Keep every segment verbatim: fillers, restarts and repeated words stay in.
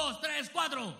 dos, tres, cuatro.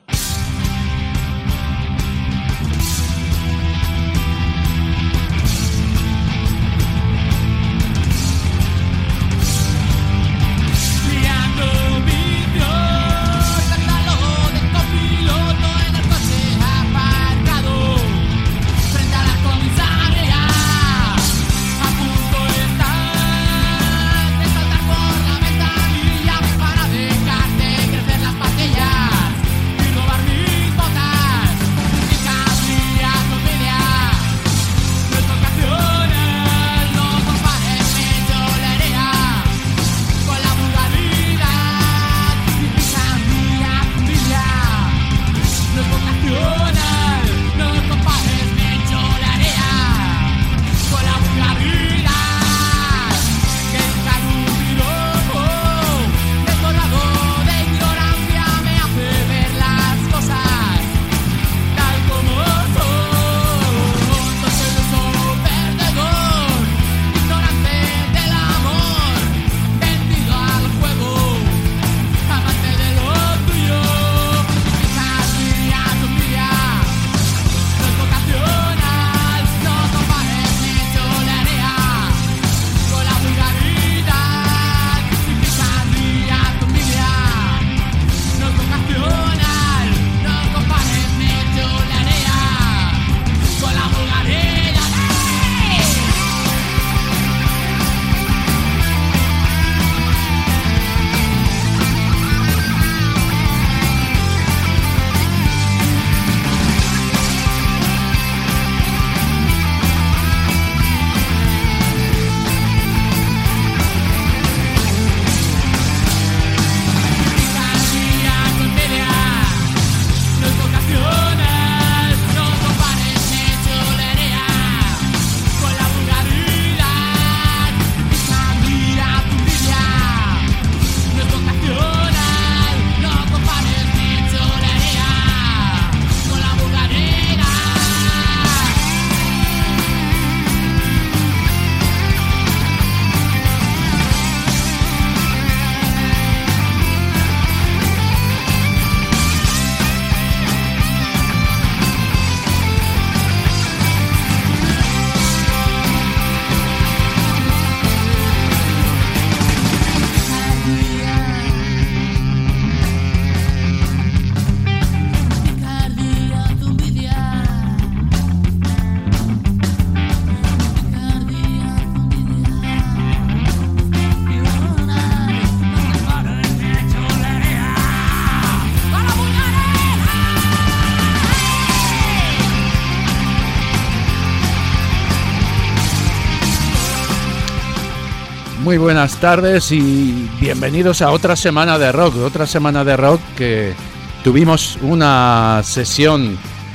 Muy buenas tardes y bienvenidos a otra semana de rock, otra semana de rock que tuvimos una sesión,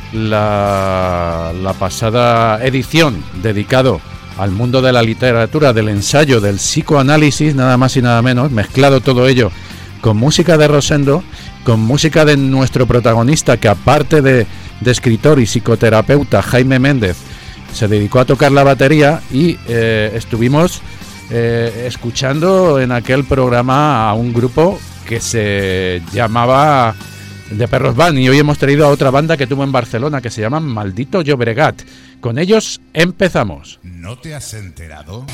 la, la pasada edición, dedicado al mundo de la literatura, del ensayo, del psicoanálisis, nada más y nada menos, mezclado todo ello con música de Rosendo, con música de nuestro protagonista, que aparte de, de escritor y psicoterapeuta, Jaime Méndez, se dedicó a tocar la batería y eh, estuvimos eh, escuchando en aquel programa a un grupo que se llamaba The Perros Band, y hoy hemos traído a otra banda que tuvo en Barcelona que se llama Maldito Llobregat. Con ellos empezamos. ¿No te has enterado?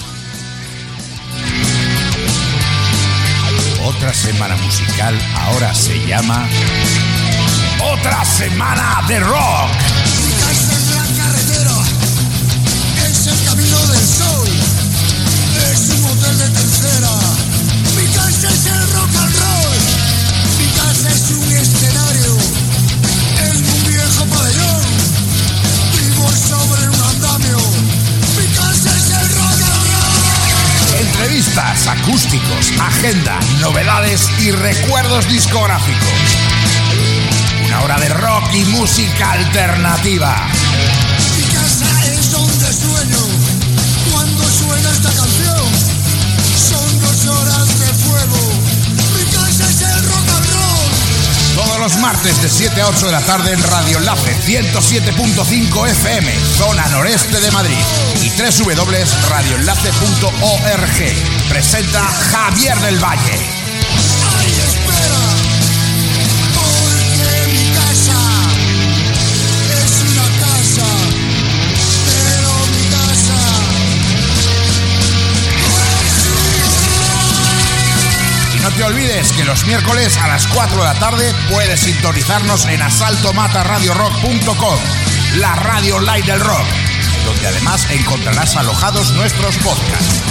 Otra semana musical ahora se llama Otra Semana de Rock. Mi casa es la carretera, es el camino del sol, es un hotel de tercera. Mi casa es el rock and roll, mi casa es un escenario, en un viejo pabellón, vivo sobre un andamio. Mi casa es el rock and roll. Entrevistas, acústicos, agenda, novedades y recuerdos discográficos. Una hora de rock y música alternativa. Mi casa es donde sueño cuando suena esta canción. Son dos horas de fuego. Mi casa es el rock and roll. Todos los martes de siete a ocho de la tarde en Radio Enlace ciento siete punto cinco F M, zona noreste de Madrid, y doble u doble u doble u punto radio enlace punto org. Presenta Javier del Valle. Ay, espera, por es que los miércoles a las cuatro de la tarde puedes sintonizarnos en asalto mata radio rock punto com, la radio online del rock, donde además encontrarás alojados nuestros podcasts.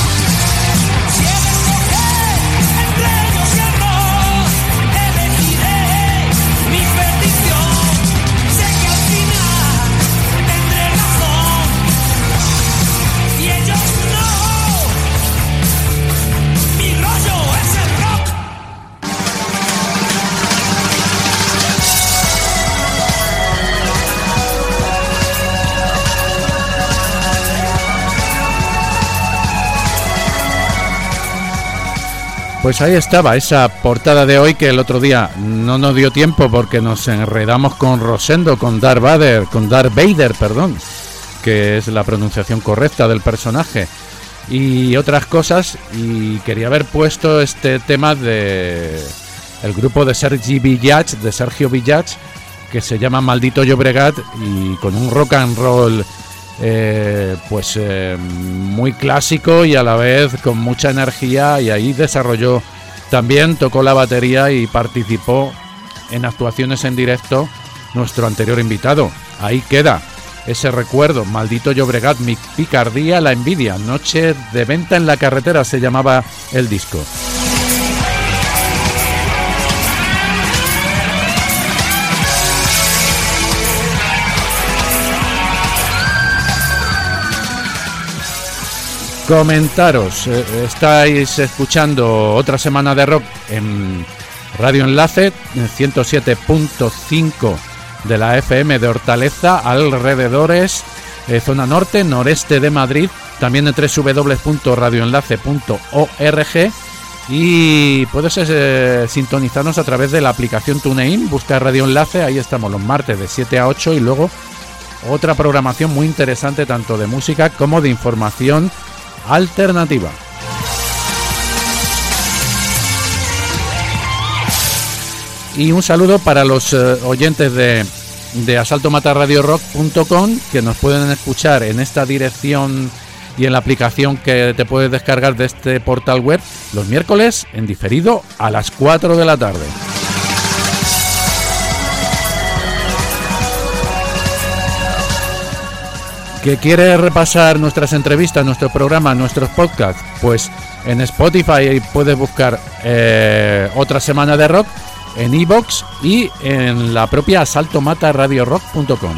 Pues ahí estaba esa portada de hoy, que el otro día no nos dio tiempo porque nos enredamos con Rosendo, con Darth Vader, con Darth Vader, perdón, que es la pronunciación correcta del personaje, y otras cosas, y quería haber puesto este tema de el grupo de Sergi Villach, de Sergio Villach, que se llama Maldito Llobregat, y con un rock and roll Eh, pues eh, muy clásico y a la vez con mucha energía, y ahí desarrolló, también tocó la batería y participó en actuaciones en directo nuestro anterior invitado. Ahí queda ese recuerdo, Maldito Llobregat, mi picardía, la envidia, Noche de venta en la carretera se llamaba el disco. Comentaros, eh, estáis escuchando otra semana de rock en Radio Enlace, en ciento siete punto cinco de la F M de Hortaleza, alrededores, eh, zona norte, noreste de Madrid, también en doble u doble u doble u punto radio enlace punto org, y puedes eh, sintonizarnos a través de la aplicación TuneIn, busca Radio Enlace, ahí estamos los martes de siete a ocho, y luego otra programación muy interesante tanto de música como de información alternativa. Y un saludo para los eh, oyentes de, de asalto mata radio rock punto com, que nos pueden escuchar en esta dirección y en la aplicación que te puedes descargar de este portal web los miércoles en diferido a las cuatro de la tarde. ¿Que quieres repasar nuestras entrevistas, nuestro programa, nuestros podcasts? Pues en Spotify puedes buscar eh, otra semana de rock, en iVoox y en la propia asalto mata radio rock punto com.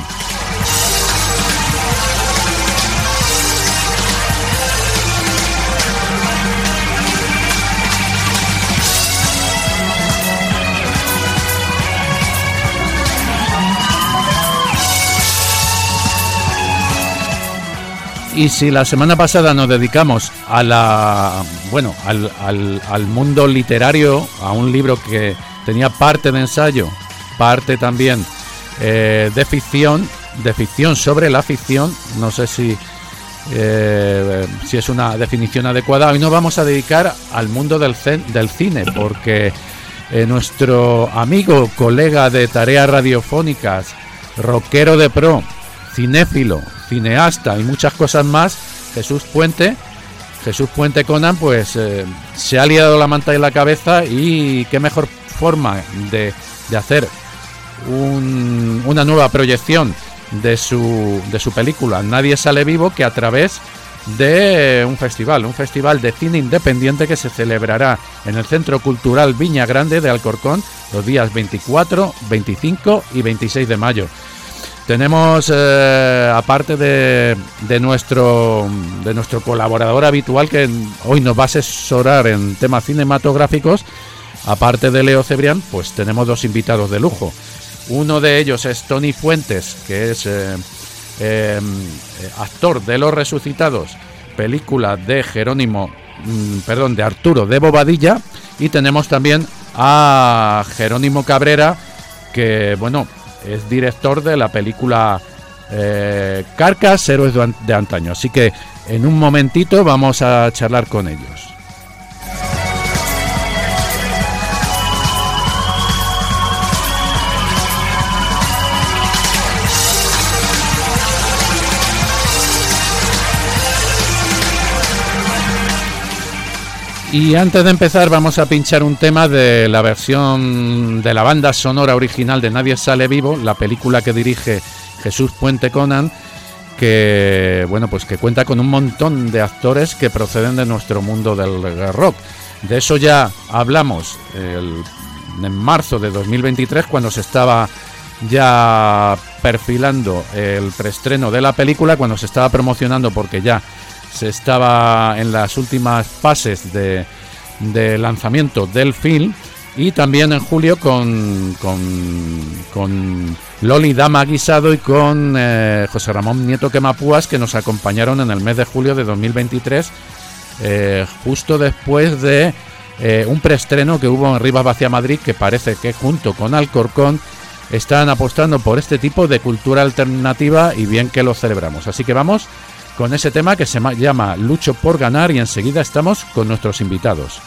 Y si la semana pasada nos dedicamos a la, bueno, al, al, al mundo literario, a un libro que tenía parte de ensayo, parte también eh, de ficción, de ficción sobre la ficción, no sé si eh, si es una definición adecuada. Hoy nos vamos a dedicar al mundo del, cen, del cine, porque eh, nuestro amigo, colega de tareas radiofónicas, rockero de pro, cinéfilo, cineasta y muchas cosas más, Jesús Puente, Jesús Puente Conan, pues eh, se ha liado la manta en la cabeza, y qué mejor forma de, de hacer un, una nueva proyección de su, de su película Nadie sale vivo que a través de un festival, un festival de cine independiente que se celebrará en el Centro Cultural Viña Grande de Alcorcón los días veinticuatro, veinticinco y veintiséis de mayo. Tenemos, eh, aparte de, de, nuestro, de nuestro colaborador habitual, que hoy nos va a asesorar en temas cinematográficos, aparte de Leo Cebrián, pues tenemos dos invitados de lujo. Uno de ellos es Tony Fuentes, que es eh, eh, actor de Los Resucitados, película de Jerónimo, mm, perdón, de Arturo de Bobadilla, y tenemos también a Jerónimo Cabrera, que, bueno, es director de la película eh, Carcas, Héroes de Antaño. Así que en un momentito vamos a charlar con ellos. Y antes de empezar vamos a pinchar un tema de la versión de la banda sonora original de Nadie sale vivo, la película que dirige Jesús Puente Conan, que bueno, pues que cuenta con un montón de actores que proceden de nuestro mundo del rock. De eso ya hablamos el, en marzo de dos mil veintitrés, cuando se estaba ya perfilando el preestreno de la película, cuando se estaba promocionando, porque ya se estaba en las últimas fases de, de lanzamiento del film, y también en julio con con, con Loli Dama Guisado y con eh, José Ramón Nieto Quemapúas, que nos acompañaron en el mes de julio de dos mil veintitrés, eh, justo después de eh, un preestreno que hubo en Rivas Vacia Madrid, que parece que junto con Alcorcón están apostando por este tipo de cultura alternativa, y bien que lo celebramos. Así que vamos con ese tema que se llama Lucho por ganar, y enseguida estamos con nuestros invitados.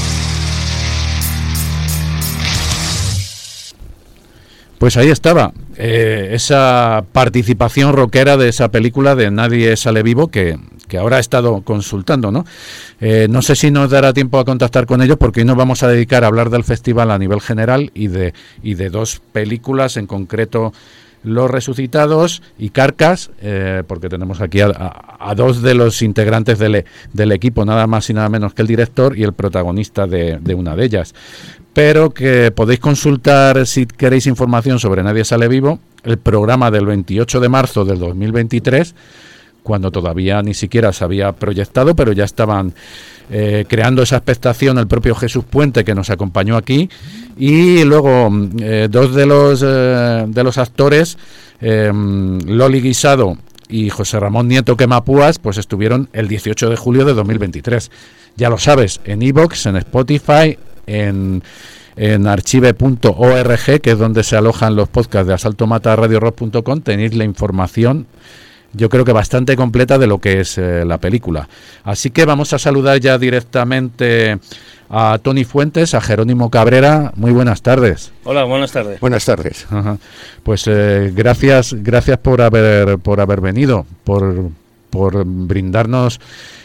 Pues ahí estaba eh, esa participación rockera de esa película de Nadie sale vivo, que, que ahora he estado consultando, ¿no? Eh, no sé si nos dará tiempo a contactar con ellos, porque hoy nos vamos a dedicar a hablar del festival a nivel general y de, y de dos películas, en concreto Los Resucitados y Carcass, eh, porque tenemos aquí a, a, a dos de los integrantes del, del equipo, nada más y nada menos que el director y el protagonista de, de una de ellas. Pero que podéis consultar, si queréis información sobre Nadie sale vivo, el programa del veintiocho de marzo del dos mil veintitrés, cuando todavía ni siquiera se había proyectado, pero ya estaban eh, creando esa expectación el propio Jesús Puente, que nos acompañó aquí, y luego eh, dos de los eh, de los actores, eh, Loli Guisado y José Ramón Nieto Quemapúas, pues estuvieron el dieciocho de julio de dos mil veintitrés. Ya lo sabes, en iVoox, en Spotify, en... en archive punto org, que es donde se alojan los podcasts de asalto mata radio rock punto com, tenéis la información, yo creo que bastante completa, de lo que es eh, la película. Así que vamos a saludar ya directamente a Tony Fuentes, a Jerónimo Cabrera. Muy buenas tardes. Hola, buenas tardes. Buenas tardes. Ajá. Pues eh, gracias, gracias por haber por haber venido, por por brindarnos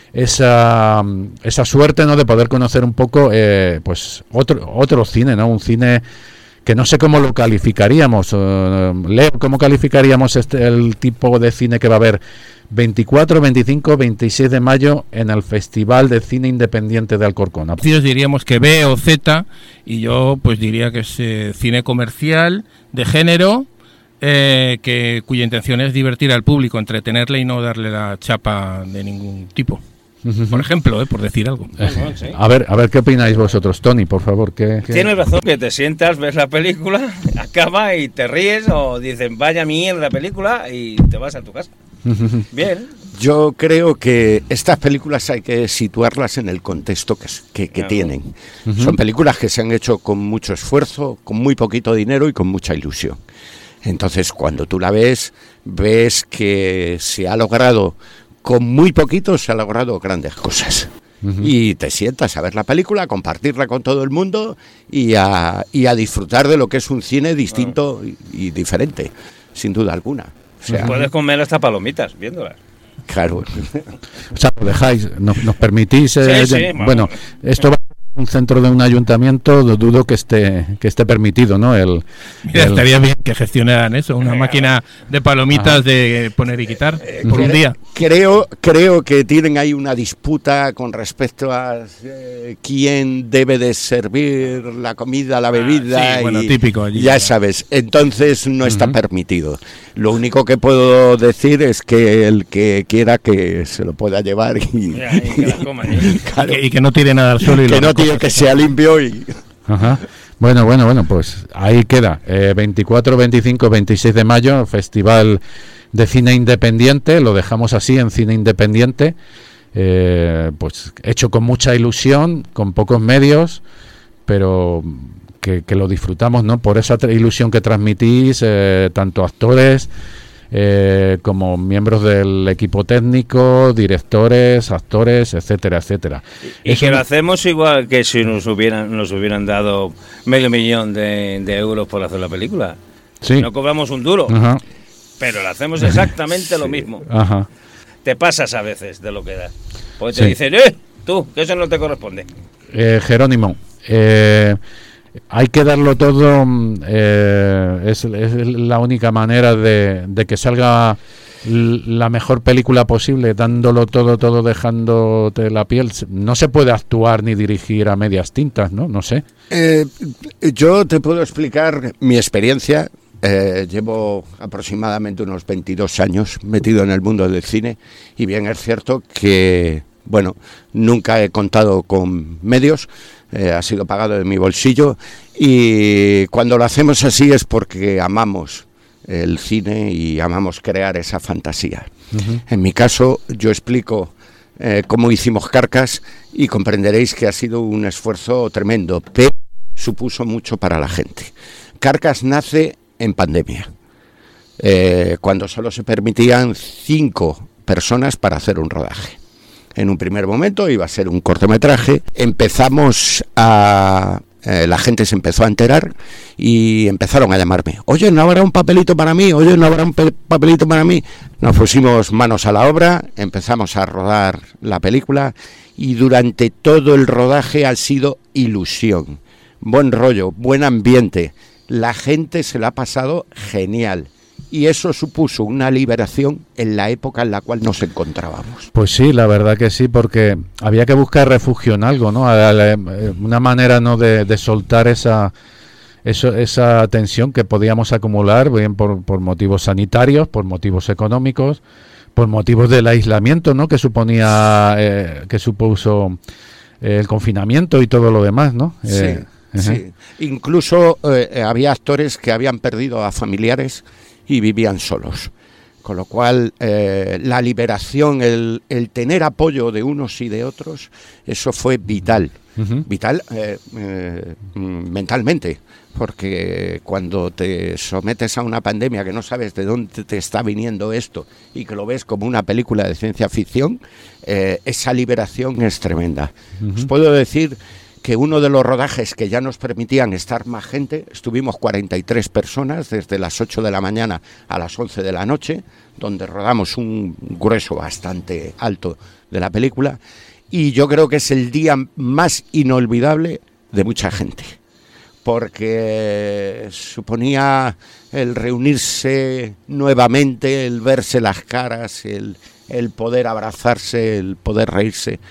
esa esa suerte, ¿no?, de poder conocer un poco eh, pues otro otro cine, ¿no? Un cine que no sé cómo lo calificaríamos. Uh, Leo, ¿cómo calificaríamos este el tipo de cine que va a haber veinticuatro, veinticinco, veintiséis de mayo en el Festival de Cine Independiente de Alcorcón? Diríamos que B o Z, y yo pues diría que es eh, cine comercial, de género, eh, que cuya intención es divertir al público, entretenerle y no darle la chapa de ningún tipo. Por ejemplo, eh, por decir algo. Eh, bueno, sí. A ver, a ver qué opináis vosotros, Tony, por favor. ¿qué, qué... Tienes razón, que te sientas, ves la película, acaba y te ríes o dicen vaya mierda la película y te vas a tu casa. Bien. Yo creo que estas películas hay que situarlas en el contexto que, que, que claro. tienen. Uh-huh. Son películas que se han hecho con mucho esfuerzo, con muy poquito dinero y con mucha ilusión. Entonces, cuando tú la ves, ves que se ha logrado, con muy poquito se ha logrado grandes cosas. Uh-huh. Y te sientas a ver la película, a compartirla con todo el mundo y a, y a disfrutar de lo que es un cine distinto uh-huh. y, y diferente, sin duda alguna. O sea, puedes comer hasta palomitas viéndolas. Claro. O sea, lo dejáis, nos, nos permitís. Eh, sí, sí, ya, bueno, esto va a un centro de un ayuntamiento, dudo que esté que esté permitido, ¿no? El, Mira, el... estaría bien que gestionaran eso, una máquina de palomitas Ajá. de poner y quitar eh, por cre- un día. Creo, creo que tienen ahí una disputa con respecto a eh, quién debe de servir la comida, la bebida. Ah, sí, bueno, y, típico allí. Ya sabes, entonces no está uh-huh. permitido. Lo único que puedo decir es que el que quiera que se lo pueda llevar y, ya, y, que, la coma, ¿eh? claro, y, que, y que no tire nada al suelo y que lo no tire, que sea limpio y... Ajá. Bueno, bueno, bueno, pues ahí queda. Eh, veinticuatro, veinticinco, veintiséis de mayo, Festival de Cine Independiente, lo dejamos así, en Cine Independiente, eh, pues hecho con mucha ilusión, con pocos medios, pero que, que lo disfrutamos, ¿no? Por esa tra- ilusión que transmitís, eh, tanto actores eh, como miembros del equipo técnico, directores, actores, etcétera, etcétera. Y, y que lo hacemos igual que si nos hubieran nos hubieran dado medio millón de, de euros por hacer la película. Sí. No cobramos un duro, Ajá. pero lo hacemos exactamente sí. lo mismo. Ajá. Te pasas a veces de lo que das. Porque te Sí. dicen, ¡eh! Tú, que eso no te corresponde. Eh, Jerónimo, eh, hay que darlo todo, eh, es, es la única manera de, de que salga l- la mejor película posible, dándolo todo, todo, dejándote la piel. No se puede actuar ni dirigir a medias tintas, ¿no? No sé. Eh, yo te puedo explicar mi experiencia. Eh, llevo aproximadamente unos veintidós años metido en el mundo del cine y bien es cierto que, bueno, nunca he contado con medios, eh, ha sido pagado de mi bolsillo y cuando lo hacemos así es porque amamos el cine y amamos crear esa fantasía. Uh-huh. En mi caso, yo explico eh, cómo hicimos Carcass y comprenderéis que ha sido un esfuerzo tremendo, pero supuso mucho para la gente. Carcass nace en pandemia, eh, cuando solo se permitían cinco personas para hacer un rodaje. En un primer momento iba a ser un cortometraje, empezamos a eh, la gente se empezó a enterar y empezaron a llamarme. Oye, ¿no habrá un papelito para mí? Oye, ¿no habrá un pe- papelito para mí? Nos pusimos manos a la obra, empezamos a rodar la película y durante todo el rodaje ha sido ilusión, buen rollo, buen ambiente. La gente se la ha pasado genial. Y eso supuso una liberación en la época en la cual nos encontrábamos. Pues sí, la verdad que sí, porque había que buscar refugio en algo, ¿no? Una manera, ¿no?, de, de soltar esa eso, esa tensión que podíamos acumular, bien por, por motivos sanitarios, por motivos económicos, por motivos del aislamiento, ¿no?, que suponía, eh, que supuso eh, el confinamiento y todo lo demás, ¿no? Sí, eh, sí. Uh-huh. Incluso eh, había actores que habían perdido a familiares y vivían solos, con lo cual eh, la liberación, el, el tener apoyo de unos y de otros, eso fue vital, uh-huh. vital eh, eh, mentalmente, porque cuando te sometes a una pandemia que no sabes de dónde te está viniendo esto y que lo ves como una película de ciencia ficción, eh, esa liberación es tremenda. Uh-huh. Os puedo decir que uno de los rodajes que ya nos permitían estar más gente, estuvimos cuarenta y tres personas desde las ocho de la mañana a las once de la noche, donde rodamos un grueso bastante alto de la película, y yo creo que es el día más inolvidable de mucha gente, porque suponía el reunirse nuevamente, el verse las caras, el, el poder abrazarse, el poder reírse.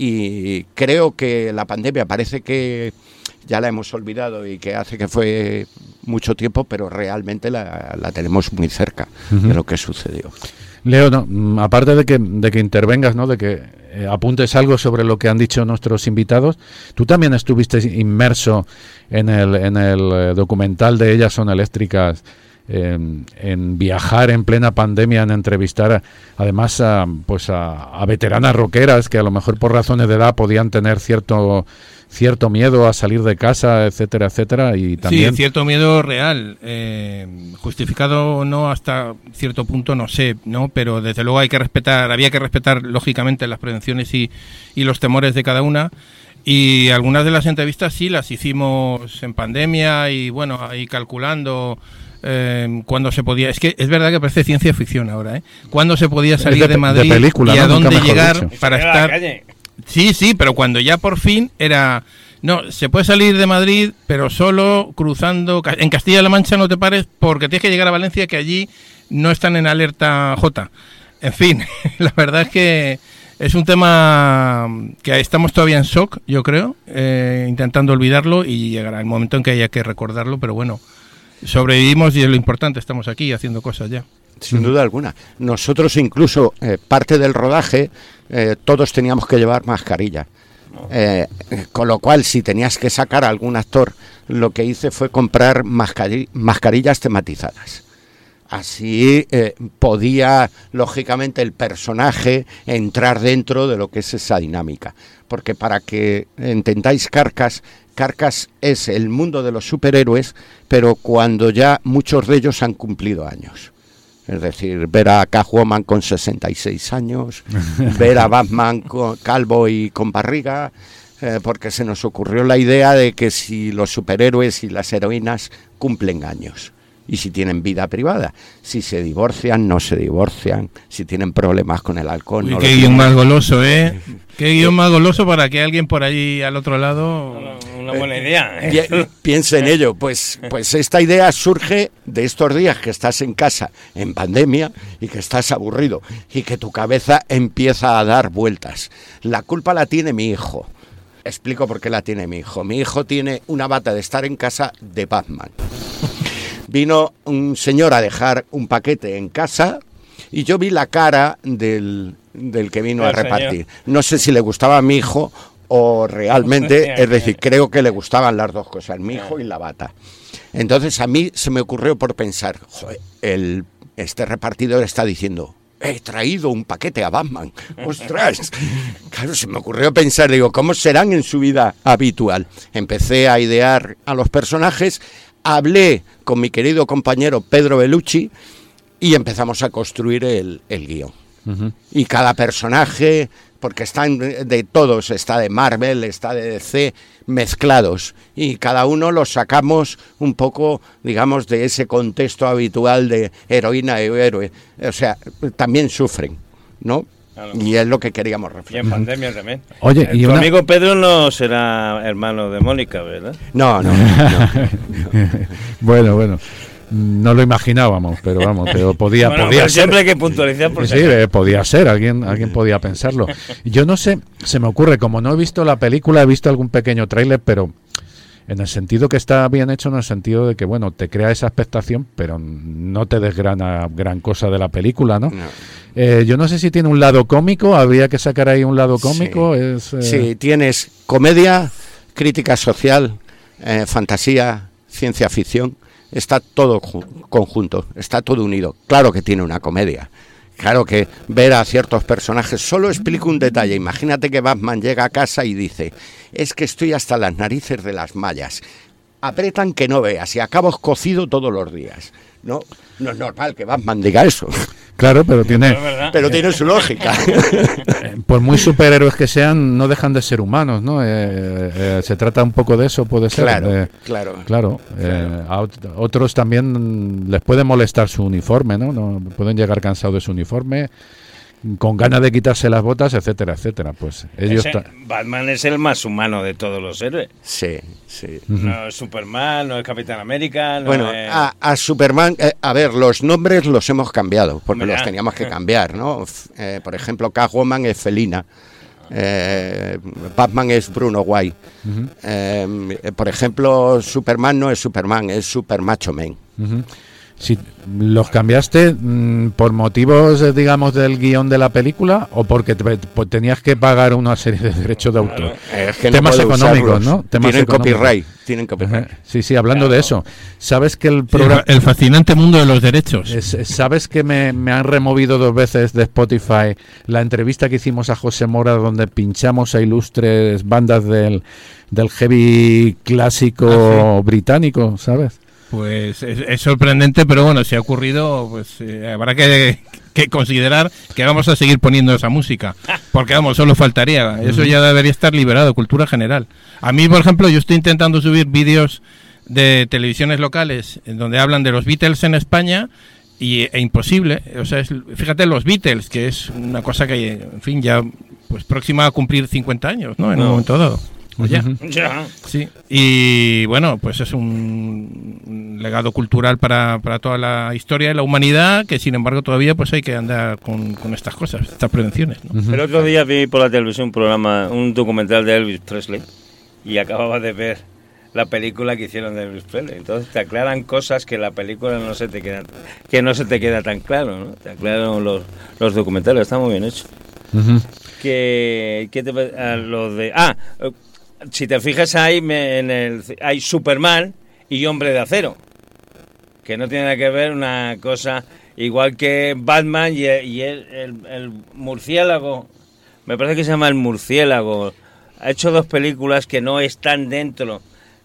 Y creo que la pandemia parece que ya la hemos olvidado y que hace que fue mucho tiempo, pero realmente la, la tenemos muy cerca uh-huh. de lo que sucedió. Leo, no, aparte de que, de que intervengas, ¿no?, de que eh, apuntes algo sobre lo que han dicho nuestros invitados, tú también estuviste inmerso en el, en el eh, documental de Ellas son eléctricas, En, en viajar en plena pandemia, en entrevistar a, además a, pues a, a veteranas rockeras que a lo mejor por razones de edad podían tener cierto cierto miedo a salir de casa, etcétera, etcétera, y también... Sí, cierto miedo real, eh, justificado o no hasta cierto punto, no sé, no, pero desde luego hay que respetar, había que respetar lógicamente las prevenciones y, y los temores de cada una. Y algunas de las entrevistas sí las hicimos en pandemia y bueno, ahí calculando eh, cuándo se podía... Es que es verdad que parece ciencia ficción ahora, ¿eh? Cuándo se podía salir de, de Madrid de película, y a ¿no? dónde llegar dicho. Para estar... Sí, sí, pero cuando ya por fin era... No, se puede salir de Madrid, pero solo cruzando... En Castilla-La Mancha no te pares porque tienes que llegar a Valencia, que allí no están en alerta J. En fin, la verdad es que... Es un tema que estamos todavía en shock, yo creo, eh, intentando olvidarlo y llegará el momento en que haya que recordarlo, pero bueno, sobrevivimos y es lo importante, estamos aquí haciendo cosas ya. Sin duda alguna. Nosotros incluso, eh, parte del rodaje, eh, todos teníamos que llevar mascarilla. Eh, con lo cual, si tenías que sacar a algún actor, lo que hice fue comprar mascari- mascarillas tematizadas. Así eh, podía, lógicamente, el personaje entrar dentro de lo que es esa dinámica. Porque para que entendáis Carcass, Carcass es el mundo de los superhéroes, pero cuando ya muchos de ellos han cumplido años. Es decir, ver a Catwoman con sesenta y seis años, ver a Batman con, calvo y con barriga, eh, porque se nos ocurrió la idea de que si los superhéroes y las heroínas cumplen años. Y si tienen vida privada, si se divorcian, no se divorcian, si tienen problemas con el alcohol. Uy, no qué guión más goloso, ¿eh? Qué guión más goloso para que alguien por allí al otro lado... Una buena idea. ¿eh? Pi- piense en ello, pues, pues esta idea surge de estos días que estás en casa, en pandemia, y que estás aburrido, y que tu cabeza empieza a dar vueltas. La culpa la tiene mi hijo. Explico por qué la tiene mi hijo. Mi hijo tiene una bata de estar en casa de Batman. Vino un señor a dejar un paquete en casa y yo vi la cara del, del que vino el a repartir. Señor. No sé si le gustaba a mi hijo o realmente, es decir, creo que le gustaban las dos cosas, mi hijo y la bata. Entonces a mí se me ocurrió por pensar, joder, el, este repartidor está diciendo, he traído un paquete a Batman. ¡Ostras! Claro, se me ocurrió pensar, digo, ¿cómo serán en su vida habitual? Empecé a idear a los personajes. Hablé con mi querido compañero Pedro Bellucci y empezamos a construir el, el guión. Uh-huh. Y cada personaje porque están de todos, está de Marvel, está de D C, mezclados, y cada uno los sacamos un poco, digamos, de ese contexto habitual de heroína y héroe. O sea, también sufren, ¿no? Claro. Y es lo que queríamos reflejar. Y en pandemia también. Oye, eh, y tu una... amigo Pedro no será hermano de Mónica, ¿verdad? No, no. no, no. bueno, bueno. No lo imaginábamos, pero vamos, pero podía, bueno, podía pero ser. Siempre hay que puntualizar porque sí, eh, podía ser, alguien, alguien podía pensarlo. Yo no sé, se me ocurre, como no he visto la película, he visto algún pequeño tráiler, pero en el sentido que está bien hecho, en el sentido de que, bueno, te crea esa expectación, pero no te desgrana gran cosa de la película, ¿no? no. Eh, yo no sé si tiene un lado cómico, habría que sacar ahí un lado cómico. Sí, es, eh... sí tienes comedia, crítica social, eh, fantasía, ciencia ficción. Está todo conjunto, está todo unido. Claro que tiene una comedia. Claro que ver a ciertos personajes. Solo explico un detalle. Imagínate que Batman llega a casa y dice: es que estoy hasta las narices de las mallas. Apretan que no veas y acabo cocido todos los días. No, no es normal que Batman diga eso. Claro, pero tiene, pero tiene su lógica. Por muy superhéroes que sean, no dejan de ser humanos, ¿no? Eh, eh, se trata un poco de eso, puede ser. Claro, eh, claro. Claro. Eh, a ot- otros también les puede molestar su uniforme, ¿no? No pueden llegar cansados de su uniforme, con ganas de quitarse las botas, etcétera, etcétera. Pues ellos Ese, ta- Batman es el más humano de todos los héroes. Sí, sí. Uh-huh. No es Superman, no es Capitán América. No bueno, es... a, a Superman, eh, a ver, los nombres los hemos cambiado, porque Mira. los teníamos que cambiar, ¿no? Eh, por ejemplo, Catwoman es Felina. Eh, Batman es Bruno White. Uh-huh. eh, por ejemplo, Superman no es Superman, es Super Macho Man. Uh-huh. Si los cambiaste mmm, por motivos, eh, digamos, del guión de la película o porque te, pues, tenías que pagar una serie de derechos de autor. Es que temas no económicos, usarlos. ¿no? Temas tienen económicos. copyright, tienen copyright. Uh-huh. Sí, sí, hablando claro. de eso. ¿Sabes que el Sí, programa el fascinante mundo de los derechos? Es, ¿Sabes que me, me han removido dos veces de Spotify la entrevista que hicimos a José Mora, donde pinchamos a ilustres bandas del, del heavy clásico ¿Ah, sí? británico, ¿sabes? Pues es, es sorprendente, pero bueno, si ha ocurrido, pues eh, habrá que, que considerar que vamos a seguir poniendo esa música, porque vamos, solo faltaría, eso ya debería estar liberado, cultura general. A mí, por ejemplo, yo estoy intentando subir vídeos de televisiones locales en donde hablan de los Beatles en España y e imposible, o sea, es, fíjate, los Beatles, que es una cosa que, en fin, ya pues próxima a cumplir cincuenta años, ¿no? En no. un momento dado. Pues ya. Ya. Sí, y bueno, pues es un legado cultural para, para toda la historia de la humanidad, que sin embargo todavía pues hay que andar con, con estas cosas, estas prevenciones, ¿no? Uh-huh. El otro día vi por la televisión un programa, un documental de Elvis Presley y acababa de ver la película que hicieron de Elvis Presley. Entonces te aclaran cosas que la película no se te queda, que no se te queda tan claro, ¿no? Te aclaran los, los documentales, está muy bien hecho. Uh-huh. Que, que te, a lo de ah si te fijas ahí me, en el hay Superman y Hombre de Acero, que no tiene nada que ver una cosa, igual que Batman y, y el, el, el murciélago, me parece que se llama El Murciélago, ha hecho dos películas que no están dentro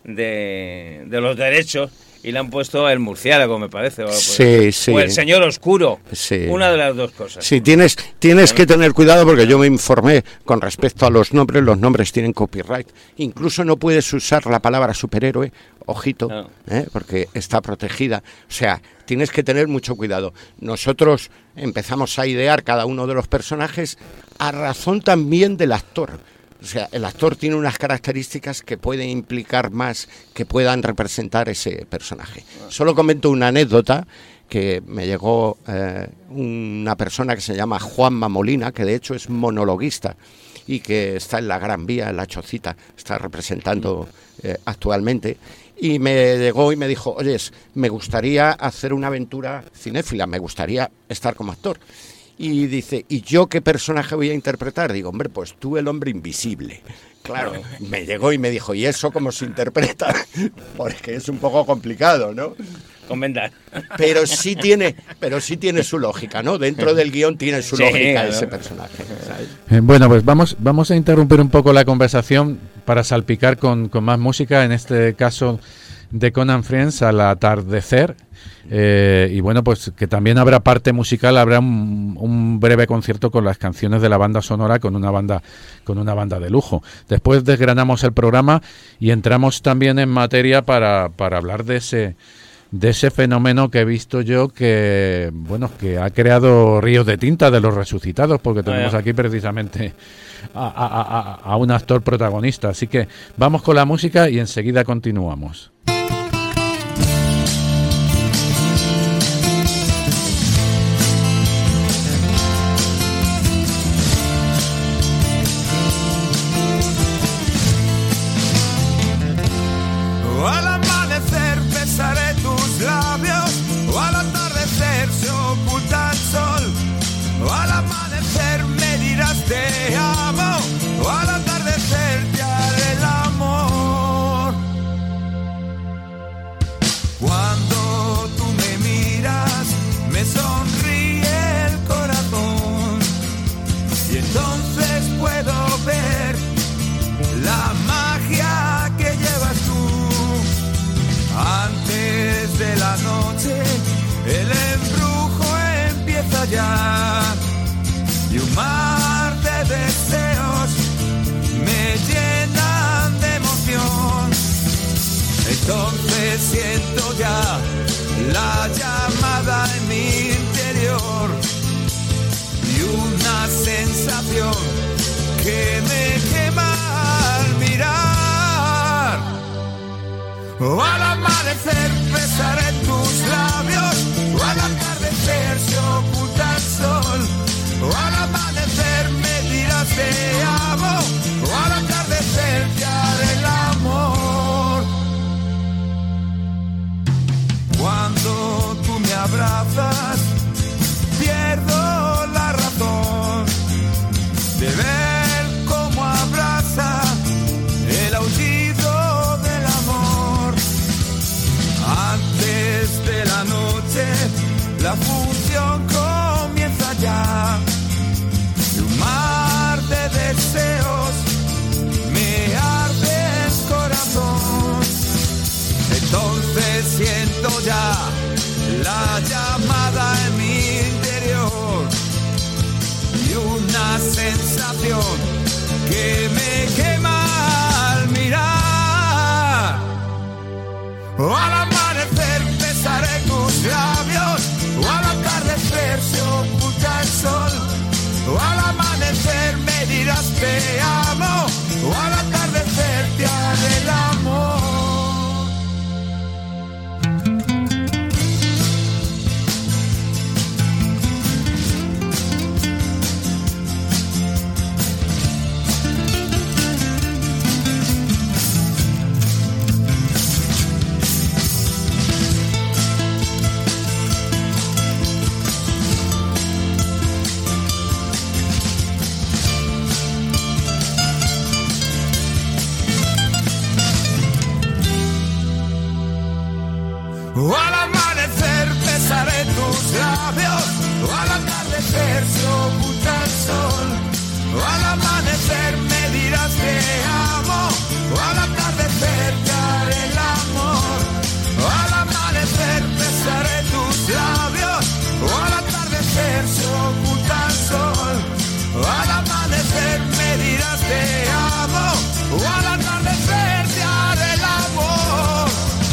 de, de los derechos y le han puesto El Murciélago, me parece, o, sí, sí. o El Señor Oscuro, sí. Una de las dos cosas. Sí, tienes, tienes que tener cuidado porque yo me informé con respecto a los nombres, los nombres tienen copyright, incluso no puedes usar la palabra superhéroe, ojito, no. ¿eh? Porque está protegida, o sea, tienes que tener mucho cuidado. Nosotros empezamos a idear cada uno de los personajes a razón también del actor. O sea, el actor tiene unas características que pueden implicar más, que puedan representar ese personaje. Solo comento una anécdota que me llegó eh, una persona que se llama Juanma Molina, que de hecho es monologuista y que está en la Gran Vía, en la Chocita, está representando eh, actualmente. Y me llegó y me dijo, oye, me gustaría hacer una aventura cinéfila, me gustaría estar como actor. Y dice, ¿y yo qué personaje voy a interpretar? Digo, hombre, pues tú el hombre invisible. Claro, me llegó y me dijo, ¿y eso cómo se interpreta? Porque es un poco complicado, ¿no? Comentar. Pero sí tiene, pero sí tiene su lógica, ¿no? Dentro del guión tiene su sí, lógica ¿no? ese personaje, ¿sabes? Eh, bueno, pues vamos, vamos a interrumpir un poco la conversación para salpicar con, con más música. En este caso de Conan Friends al atardecer. Eh, y bueno, pues que también habrá parte musical, habrá un, un breve concierto con las canciones de la banda sonora, con una banda con una banda de lujo. Después desgranamos el programa y entramos también en materia para, para hablar de ese de ese fenómeno que he visto yo, que bueno, que ha creado ríos de tinta de los resucitados, porque tenemos aquí precisamente a, a, a, a un actor protagonista. Así que vamos con la música y enseguida continuamos. Te amo, o al atardecer te haré el amor. Cuando tú me miras, me sonríe el corazón, y entonces puedo ver la magia que llevas tú. Antes de la noche, el embrujo empieza ya, y un mar de deseos me llenan de emoción. Entonces siento ya la llamada en mi interior, y una sensación que me quema al mirar. O al amanecer besaré tus labios, o al atardecer se oculta el sol. O al amanecer me dirás te amo, o al atardecer te haré el amor. Cuando tú me abrazas, pierdo la razón de ver cómo abraza el aullido del amor. Antes de la noche, la función comienza ya, y un mar de deseos me arde el corazón. Entonces siento ya la llamada en mi interior, y una sensación que me quema al mirar. O al amanecer besaré tus labios, o al atardecer se oculta el sol. O al amanecer me dirás te amo, o al atardecer te haré el amor. O al amanecer besaré tus labios, o al atardecer se oculta el sol. O al amanecer me dirás te amo, o al atardecer te haré el amor. O al amanecer besaré tus labios, o al atardecer se oculta el sol. O al amanecer me dirás te amo, o al atardecer te haré el amor.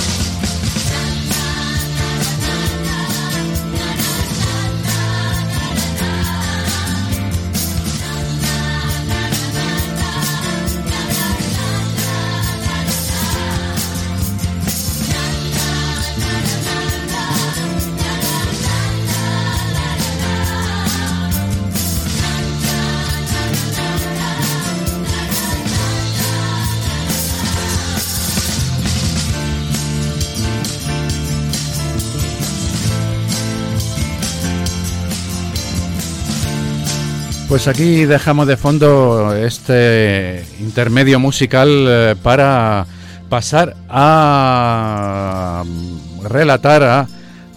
Pues aquí dejamos de fondo este intermedio musical eh, para pasar a relatar, a,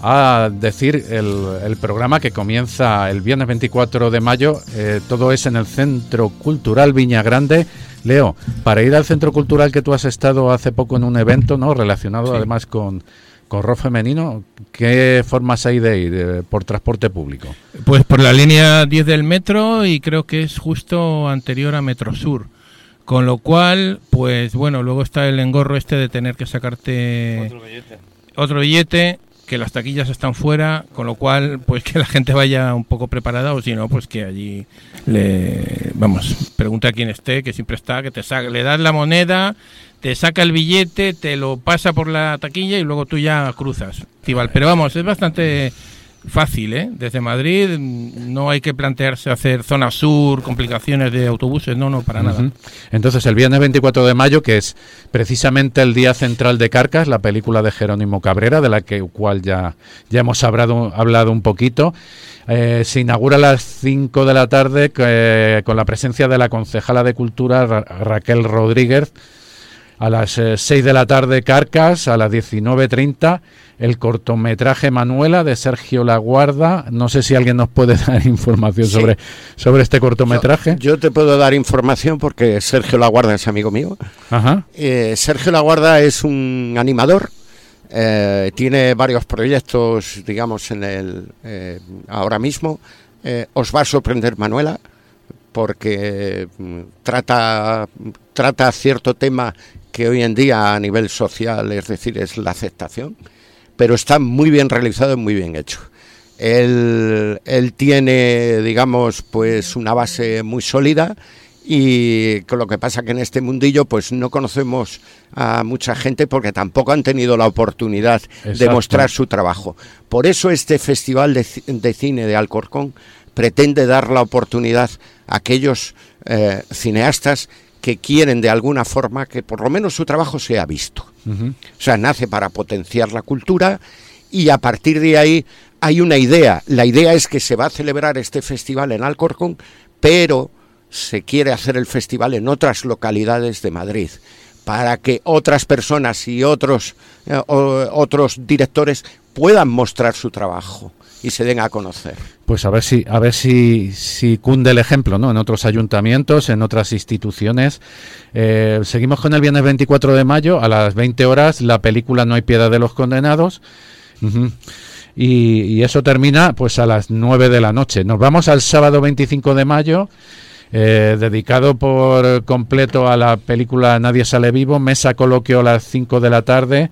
a decir el, el programa que comienza el viernes veinticuatro de mayo. Eh, todo es en el Centro Cultural Viña Grande. Leo, para ir al Centro Cultural, que tú has estado hace poco en un evento, ¿no?, relacionado sí. además con, con rock femenino, ¿qué formas hay de ir eh, por transporte público? Pues por la línea diez del metro, y creo que es justo anterior a Metrosur. Con lo cual, pues bueno, luego está el engorro este de tener que sacarte otro billete. Otro billete, que las taquillas están fuera, con lo cual, pues que la gente vaya un poco preparada, o si no, pues que allí le, vamos, pregunta a quien esté, que siempre está, que te saca, le das la moneda, te saca el billete, te lo pasa por la taquilla y luego tú ya cruzas. Pero vamos, es bastante fácil, ¿eh? Desde Madrid no hay que plantearse hacer zona sur, complicaciones de autobuses, no, no, para uh-huh. nada. Entonces, el viernes veinticuatro de mayo, que es precisamente el día central de Carcas, la película de Jerónimo Cabrera, de la que cual ya, ya hemos hablado, hablado un poquito, eh, se inaugura a las cinco de la tarde eh, con la presencia de la concejala de Cultura, Ra- Raquel Rodríguez. A las eh, seis de la tarde Carcas, a las diecinueve treinta el cortometraje Manuela de Sergio Laguarda. No sé si alguien nos puede dar información sí. sobre, sobre este cortometraje. Yo, yo te puedo dar información porque Sergio Laguarda es amigo mío. Ajá. Eh, Sergio Laguarda es un animador, eh, tiene varios proyectos, digamos, en el eh, ahora mismo. Eh, os va a sorprender Manuela, porque eh, trata, trata cierto tema que hoy en día a nivel social, es decir, es la aceptación, pero está muy bien realizado y muy bien hecho. Él, él tiene, digamos, pues una base muy sólida, y con lo que pasa que en este mundillo pues no conocemos a mucha gente porque tampoco han tenido la oportunidad Exacto. de mostrar su trabajo. Por eso este Festival de, de Cine de Alcorcón pretende dar la oportunidad a aquellos eh, cineastas que quieren de alguna forma que por lo menos su trabajo sea visto. Uh-huh. O sea, nace para potenciar la cultura, y a partir de ahí hay una idea. La idea es que se va a celebrar este festival en Alcorcón, pero se quiere hacer el festival en otras localidades de Madrid, para que otras personas y otros, eh, o, otros directores puedan mostrar su trabajo y se den a conocer. Pues a ver si a ver si, si cunde el ejemplo, ¿no? En otros ayuntamientos, en otras instituciones. Eh, seguimos con el viernes veinticuatro de mayo, a las veinte horas, la película No hay piedad de los condenados. Uh-huh. Y, y eso termina pues a las nueve de la noche. Nos vamos al sábado veinticinco de mayo, eh, dedicado por completo a la película Nadie sale vivo, mesa coloquio a las cinco de la tarde.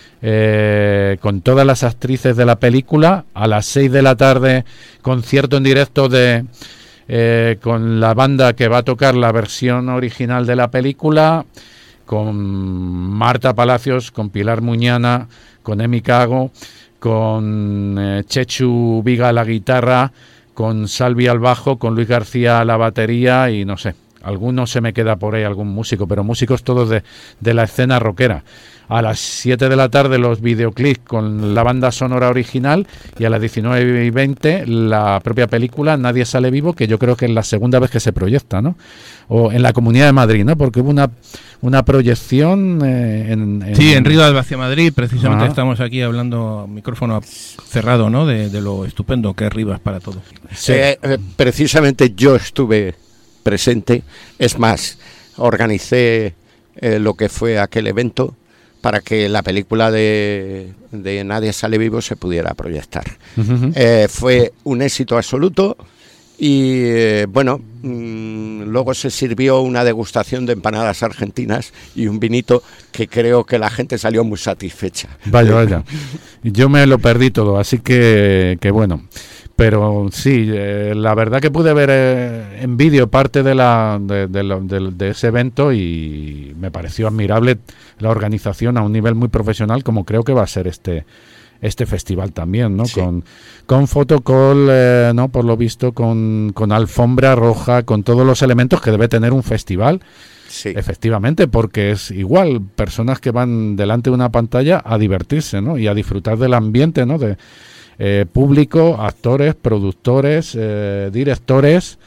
Eh, con todas las actrices de la película. A las seis de la tarde, concierto en directo de eh, con la banda que va a tocar la versión original de la película, con Marta Palacios, con Pilar Muñana, con Emi Cago, con eh, Chechu Viga a la guitarra, con Salvi al bajo, con Luis García a la batería, y no sé, alguno se me queda por ahí, algún músico, pero músicos todos de, de la escena rockera. A las siete de la tarde los videoclips con la banda sonora original, y a las diecinueve y veinte la propia película Nadie sale vivo, que yo creo que es la segunda vez que se proyecta, ¿no? O en la Comunidad de Madrid, ¿no? Porque hubo una, una proyección eh, en, en... Sí, en Rivas hacia Madrid, precisamente. Ah. Estamos aquí hablando micrófono cerrado, ¿no? De, de lo estupendo que es Rivas para todo. Sí. Eh, eh, precisamente yo estuve presente, es más, organicé eh, lo que fue aquel evento para que la película de, de Nadie sale vivo se pudiera proyectar. Uh-huh. Eh, fue un éxito absoluto, y eh, bueno, mmm, luego se sirvió una degustación de empanadas argentinas y un vinito que creo que la gente salió muy satisfecha. Vaya, vaya. Yo me lo perdí todo, así que, que bueno. Pero sí, eh, la verdad que pude ver eh, en vídeo parte de, la, de, de, de, de ese evento, y me pareció admirable la organización a un nivel muy profesional, como creo que va a ser este este festival también, ¿no? Sí. Con, con fotocall, eh, ¿no? Por lo visto, con, con alfombra roja, con todos los elementos que debe tener un festival. Sí. Efectivamente, porque es igual, personas que van delante de una pantalla a divertirse, ¿no? Y a disfrutar del ambiente, ¿no? De Eh, público, actores, productores, eh, directores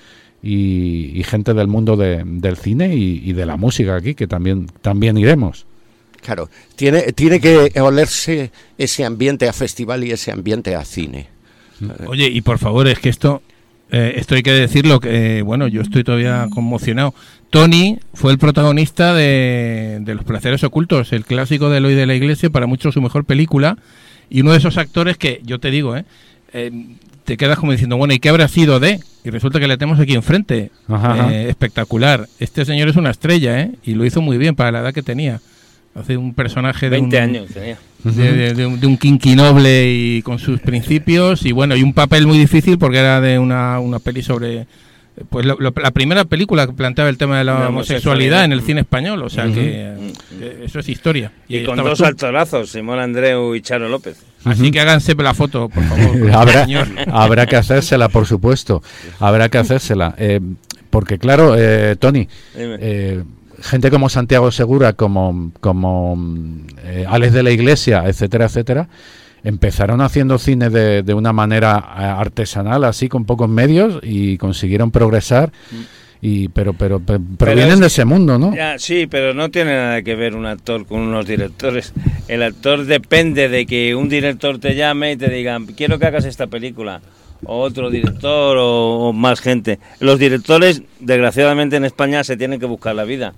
y, y gente del mundo de, del cine y, y de la música aquí, que también también iremos. Claro, tiene, tiene que olerse ese ambiente a festival y ese ambiente a cine. Oye, y por favor, es que esto, eh, esto hay que decirlo, que eh, bueno, yo estoy todavía conmocionado. Tony fue el protagonista de, de Los Placeres Ocultos, el clásico de Eloy de la Iglesia, para muchos su mejor película, y uno de esos actores que, yo te digo, eh, eh te quedas como diciendo, bueno, ¿y qué habrá sido de? Y resulta que le tenemos aquí enfrente. Ajá, ajá. Eh, espectacular. Este señor es una estrella, ¿eh? Y lo hizo muy bien para la edad que tenía. Hace un personaje de veinte un, años tenía. De, de, de un, de un quinqui noble y con sus principios. Y bueno, y un papel muy difícil porque era de una, una peli sobre... Pues lo, lo, la primera película que planteaba el tema de la, la homosexualidad en el cine español. O sea uh-huh. que uh-huh. eso es historia. Y, y con dos tú. actorazos, Simón Andreu y Charo López. Así uh-huh. que háganse la foto, por favor. habrá, habrá que hacérsela, por supuesto. Habrá que hacérsela. Eh, porque claro, eh, Tony, eh, gente como Santiago Segura, como, como eh, Alex de la Iglesia, etcétera, etcétera, empezaron haciendo cine de, de una manera artesanal, así con pocos medios, y consiguieron progresar. Y pero pero, pero provienen de ese mundo, ¿no? Ya, sí, pero no tiene nada que ver un actor con unos directores. El actor depende de que un director te llame y te diga, quiero que hagas esta película, o otro director, o, o más gente. Los directores, desgraciadamente en España, se tienen que buscar la vida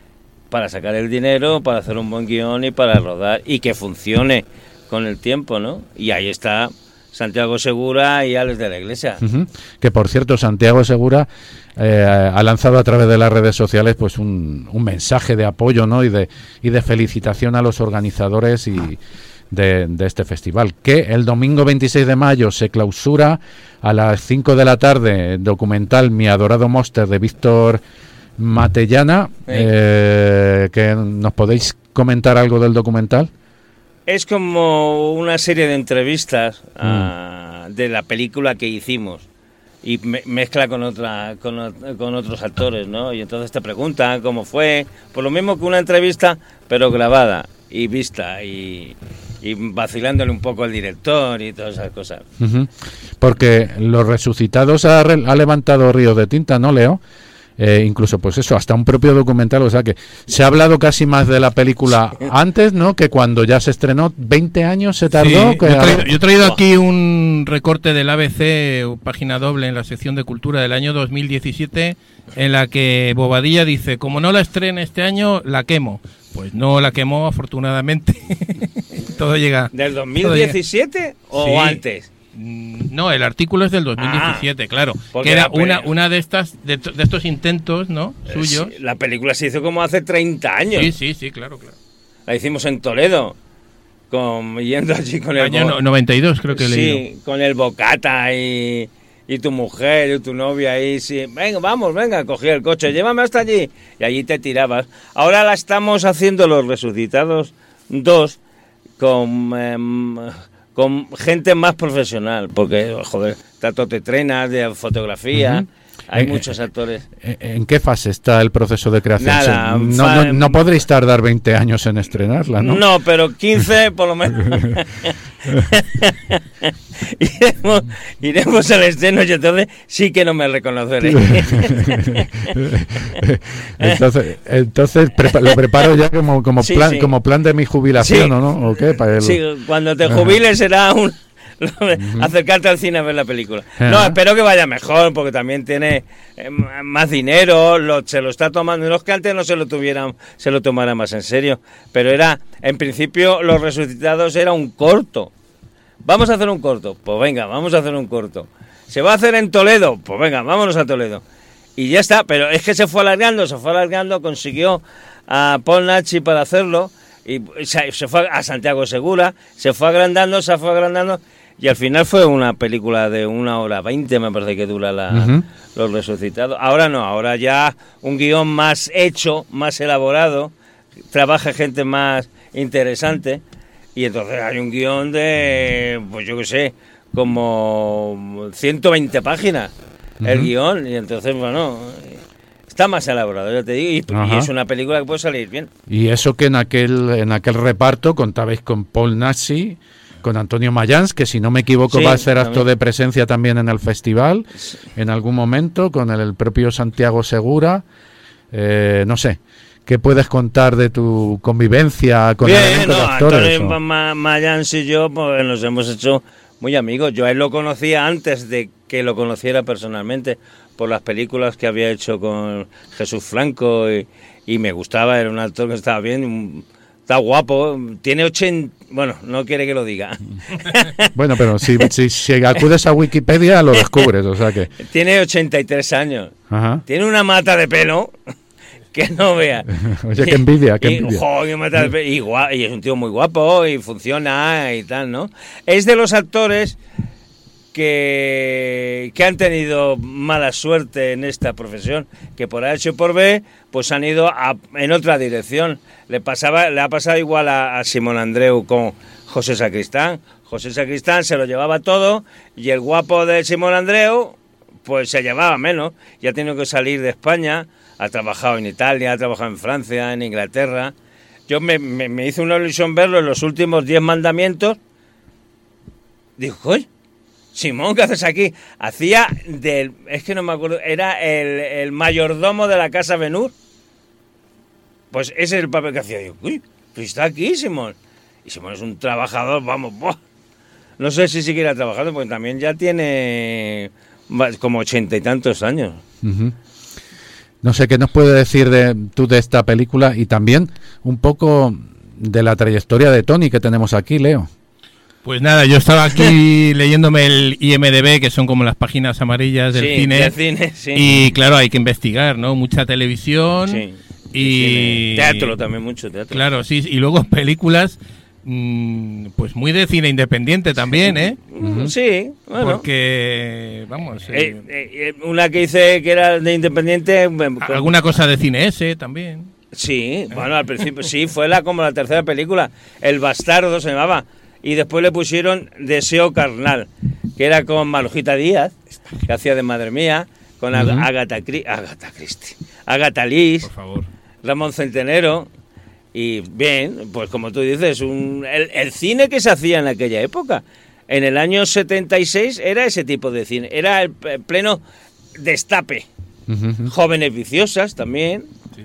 para sacar el dinero, para hacer un buen guión y para rodar, y que funcione con el tiempo, ¿no? Y ahí está Santiago Segura y Alex de la Iglesia. Uh-huh. Que por cierto, Santiago Segura eh, ha lanzado a través de las redes sociales pues un, un mensaje de apoyo, ¿no? y de y de felicitación a los organizadores y de, de este festival, que el domingo veintiséis de mayo se clausura a las cinco de la tarde, documental Mi adorado Monster de Víctor Matellana. Sí. Eh, que nos podéis comentar algo del documental. Es como una serie de entrevistas uh, de la película que hicimos y me, mezcla con otra con, con otros actores, ¿no? Y entonces te preguntan cómo fue, por lo mismo que una entrevista, pero grabada y vista y, y vacilándole un poco al director y todas esas cosas. Uh-huh. Porque Los Resucitados ha, re, ha levantado ríos de tinta, ¿no, Leo? Eh, incluso pues eso, hasta un propio documental, o sea que se ha hablado casi más de la película antes, ¿no? Que cuando ya se estrenó. Veinte años se tardó. Sí, que yo, he traído, yo he traído aquí un recorte del A B C, página doble en la sección de cultura del año dos mil diecisiete, en la que Bobadilla dice, como no la estrene este año, la quemo. Pues no la quemó, afortunadamente. Todo llega. ¿Del dos mil diecisiete o sí. antes? No, el artículo es del dos mil diecisiete, ah, claro, que era una una de estas de, de estos intentos, ¿no? Suyos. Sí, la película se hizo como hace treinta años. Sí, sí, sí, claro, claro. La hicimos en Toledo, con yendo allí con el año bo- noventa y dos, creo que sí, leí. Sí, con el Bocata y y tu mujer y tu novia ahí, sí, venga, vamos, venga, cogí el coche, llévame hasta allí y allí te tirabas. Ahora la estamos haciendo Los Resucitados dos con eh, con gente más profesional, porque, joder, está Tote Trenas de fotografía, uh-huh. hay eh, muchos actores. ¿En qué fase está el proceso de creación? Nada, no, fa- no, no podréis tardar veinte años en estrenarla, ¿no? No, pero quince por lo menos. iremos, iremos al estreno y entonces sí que no me reconoceré. entonces entonces prepa- lo preparo ya como, como, sí, plan, sí. como plan de mi jubilación, sí. ¿o no? ¿O qué? Para el... Sí, cuando te jubiles será un... Uh-huh. acercarte al cine a ver la película. Uh-huh. No, espero que vaya mejor, porque también tiene eh, más dinero, lo, se lo está tomando. No es que antes no se lo tuvieran, se lo tomara más en serio, pero era, en principio, Los Resucitados era un corto. Vamos a hacer un corto, pues venga, vamos a hacer un corto. ¿Se va a hacer en Toledo? Pues venga, vámonos a Toledo. Y ya está, pero es que se fue alargando, se fue alargando, consiguió a Paul Nachi para hacerlo, y se, se fue a Santiago Segura, se fue agrandando, se fue agrandando, y al final fue una película de una hora veinte, me parece que dura la, uh-huh. Los Resucitados. Ahora no, ahora ya un guión más hecho, más elaborado, trabaja gente más interesante, y entonces hay un guión de, pues yo qué sé, como ciento veinte páginas, uh-huh. el guión, y entonces, bueno, está más elaborado, ya te digo, y, y es una película que puede salir bien. Y eso que en aquel en aquel reparto contabais con Paul Nachi, con Antonio Mayans, que si no me equivoco sí, va a hacer acto también de presencia también en el festival, sí. en algún momento, con el, el propio Santiago Segura, eh, no sé. ¿qué puedes contar de tu convivencia con el Bien, elenco no, de actores? Antonio o- Ma- Mayans y yo pues, nos hemos hecho muy amigos. Yo a él lo conocía antes de que lo conociera personalmente, por las películas que había hecho con Jesús Franco, y, y me gustaba, era un actor que estaba bien, un- está guapo, tiene ochenta... Bueno, no quiere que lo diga. Bueno, pero si, si, si acudes a Wikipedia lo descubres, o sea que... Tiene ochenta y tres años. Ajá. Tiene una mata de pelo que no vea. Oye, qué envidia, qué Y, envidia. jo, qué mata de pelo. Y, gua- y es un tío muy guapo y funciona y tal, ¿no? Es de los actores que, que han tenido mala suerte en esta profesión, que por H o por B pues han ido a- en otra dirección. Le pasaba, le ha pasado igual a, a Simón Andreu con José Sacristán. José Sacristán se lo llevaba todo y el guapo de Simón Andreu pues se llevaba menos. Ya ha tenido que salir de España, ha trabajado en Italia, ha trabajado en Francia, en Inglaterra. Yo me, me, me hice una ilusión verlo en los últimos diez mandamientos. Digo, coño, Simón, ¿qué haces aquí? Hacía del... Es que no me acuerdo, era el, el mayordomo de la casa Benur. Pues ese es el papel que hacía. Digo, uy, pues está aquí Simón. Y Simón es un trabajador, vamos, ¡buah! No sé si siquiera trabajando, porque también ya tiene va- como ochenta y tantos años. Ujú. No sé, ¿qué nos puedes decir de, tú de esta película? Y también un poco de la trayectoria de Tony que tenemos aquí, Leo. Pues nada, yo estaba aquí leyéndome el I M D B, que son como las páginas amarillas del Sí, cine. del cine, sí. Y claro, hay que investigar, ¿no? Mucha televisión. Sí. Y Cine. Teatro también, mucho teatro. Claro, sí, y luego películas, mm, pues muy de cine independiente también, ¿eh? Mm, Sí, bueno. Porque, vamos, eh, Eh, eh, eh, una que hice que era de independiente. eh, alguna cosa de cine ese también. Sí, bueno, al principio sí, fue la como la tercera película. El Bastardo se llamaba. Y después le pusieron Deseo Carnal, que era con Marujita Díaz, que hacía de Madre Mía, con Ag- Ujú. Agatha, Cri- Agatha Christie, Agatha Liz, Por favor. Ramón Centenero. Y bien, pues como tú dices, un, el, el cine que se hacía en aquella época, en el año setenta y seis, era ese tipo de cine. Era el p- pleno destape. Ujú. Jóvenes viciosas también.